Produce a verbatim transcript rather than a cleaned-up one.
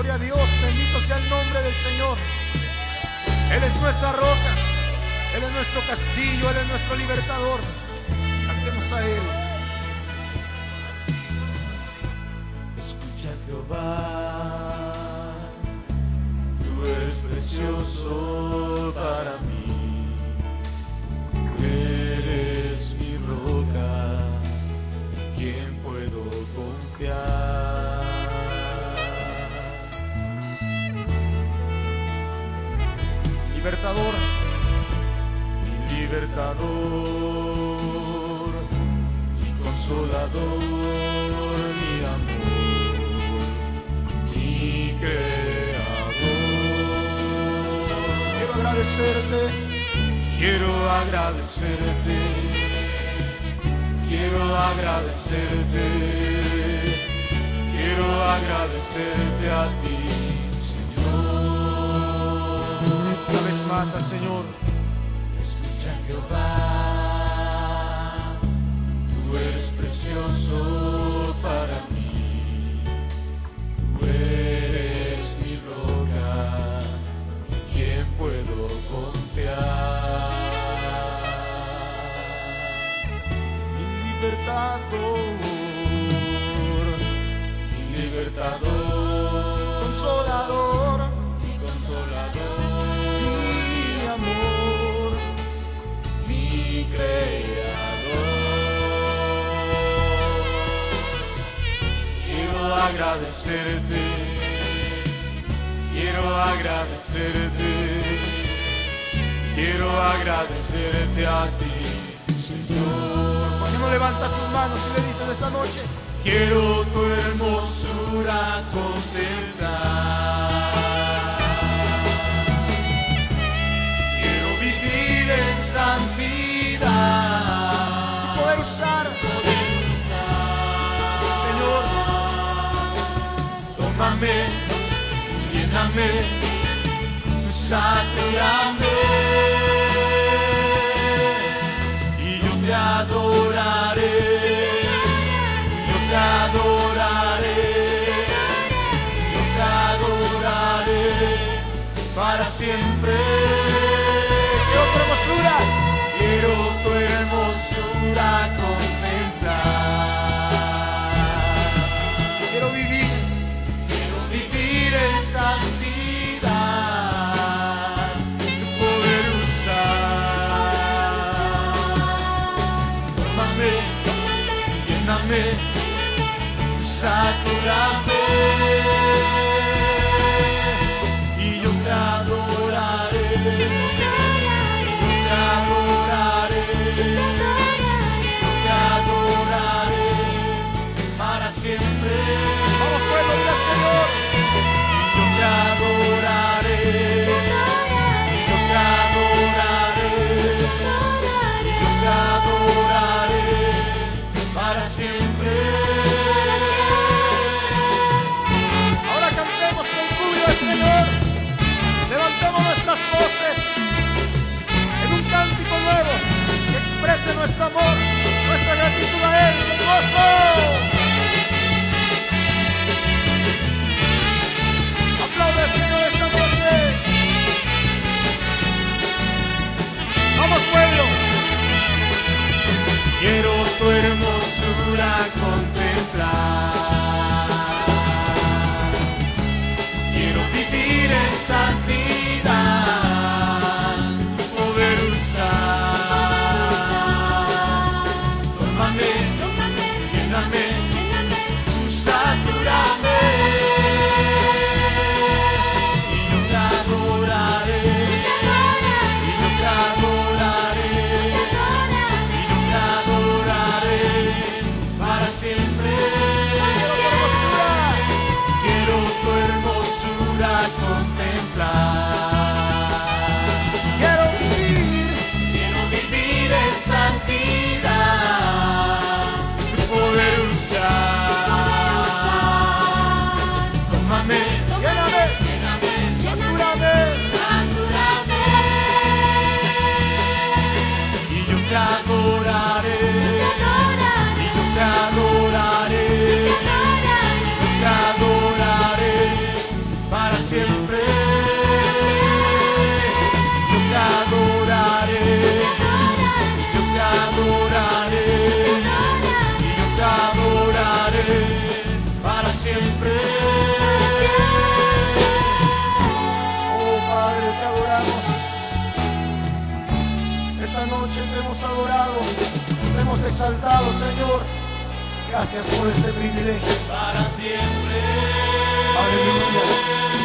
Gloria a Dios, bendito sea el nombre del Señor. Él es nuestra roca, Él es nuestro castillo, Él es nuestro libertador. Cantemos a Él. Escucha, Jehová, tú eres precioso para mí, tú eres mi roca, en quien puedo confiar. Libertador, Mi libertador, mi consolador, mi amor, mi creador. quiero agradecerte, Quiero agradecerte, quiero agradecerte, quiero agradecerte a ti, una vez más al Señor. Escucha, Jehová, tú eres precioso para mí, tú eres mi roca, en quien puedo confiar. Mi libertador, mi libertador, Consolador, mi consolador, mi amor, mi creador. Quiero agradecerte, quiero agradecerte, quiero agradecerte a ti, Señor. ¿por qué no levantas tus manos y le dices esta noche? Quiero tu hermosura contemplar. Quiero vivir en santidad. Poder usar, Señor, tómame, lléname, satúrame, y yo te adoraré, yo te adoraré, yo te adoraré para siempre. quiero tu hermosura, Quiero tu hermosura contemplar. quiero vivir, Quiero vivir en santidad, tu poder usar. Tómame, lléname, satúrame, y yo te adoraré, yo te adoraré, yo te adoraré para siempre. vamos pueblo, dile al Señor. Yo te adoraré, yo te adoraré, yo te adoraré para siempre. Ahora cantemos con júbilo al Señor, levantemos nuestras voces en un cántico nuevo que exprese nuestro amor, nuestra gratitud a Él, con gozo. Aplaude al Señor esta noche. Vamos pueblo, Quiero tu hermosura esta noche te hemos adorado, te hemos exaltado, Señor. Gracias por este privilegio. Para siempre. Aleluya.